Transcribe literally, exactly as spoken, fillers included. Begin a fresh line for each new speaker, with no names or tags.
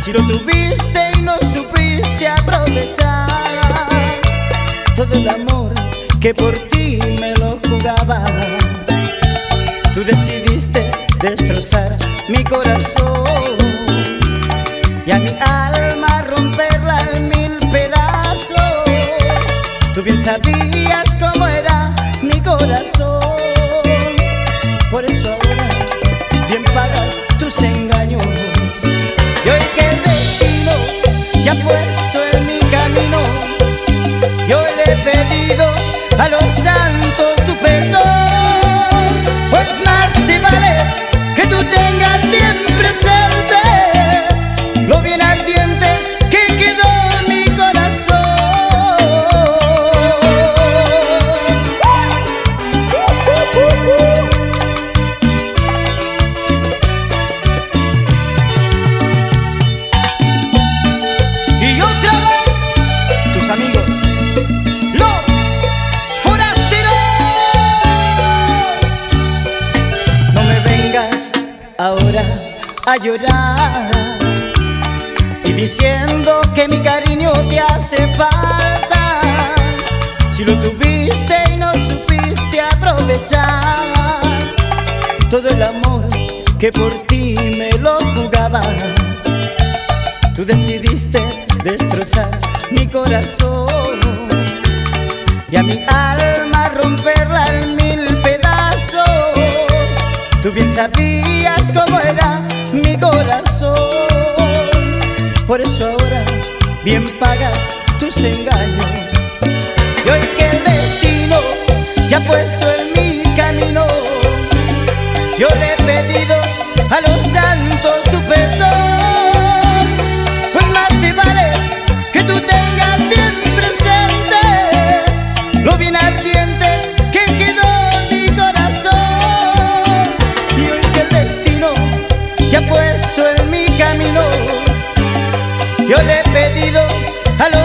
Si lo tuviste y no supiste aprovechar todo el amor que por ti me lo jugaba. Tú decidiste destrozar mi corazón y a mi alma romperla en mil pedazos. Tú bien sabías cómo era mi corazón, por eso ahora bien pagas tus engaños. Y hoy que el destino ya ha puesto en mi camino, yo le he pedido a los santos tu perdón. Pues más te vale que tú tengas bien presente lo bien ardiente que quedó en mi corazón. Y otra vez, tus amigos, los forasteros. No me vengas ahora a llorar y diciendo que mi cariño te hace falta. Si lo tuviste y no supiste aprovechar todo el amor que por ti me lo jugaba. Tú decidiste destrozar mi corazón y a mi alma romperla en mil pedazos. Tú bien sabías cómo era mi corazón, por eso ahora bien pagas tus engaños. Y hoy que el destino ya ha puesto en mi camino, yo le he pedido a los santos tu perdón. Pues más te vale que tú tengas bien presente lo bien ardiente que quedó en mi corazón. Y hoy que el destino ya ha puesto en mi camino, yo le he pedido a los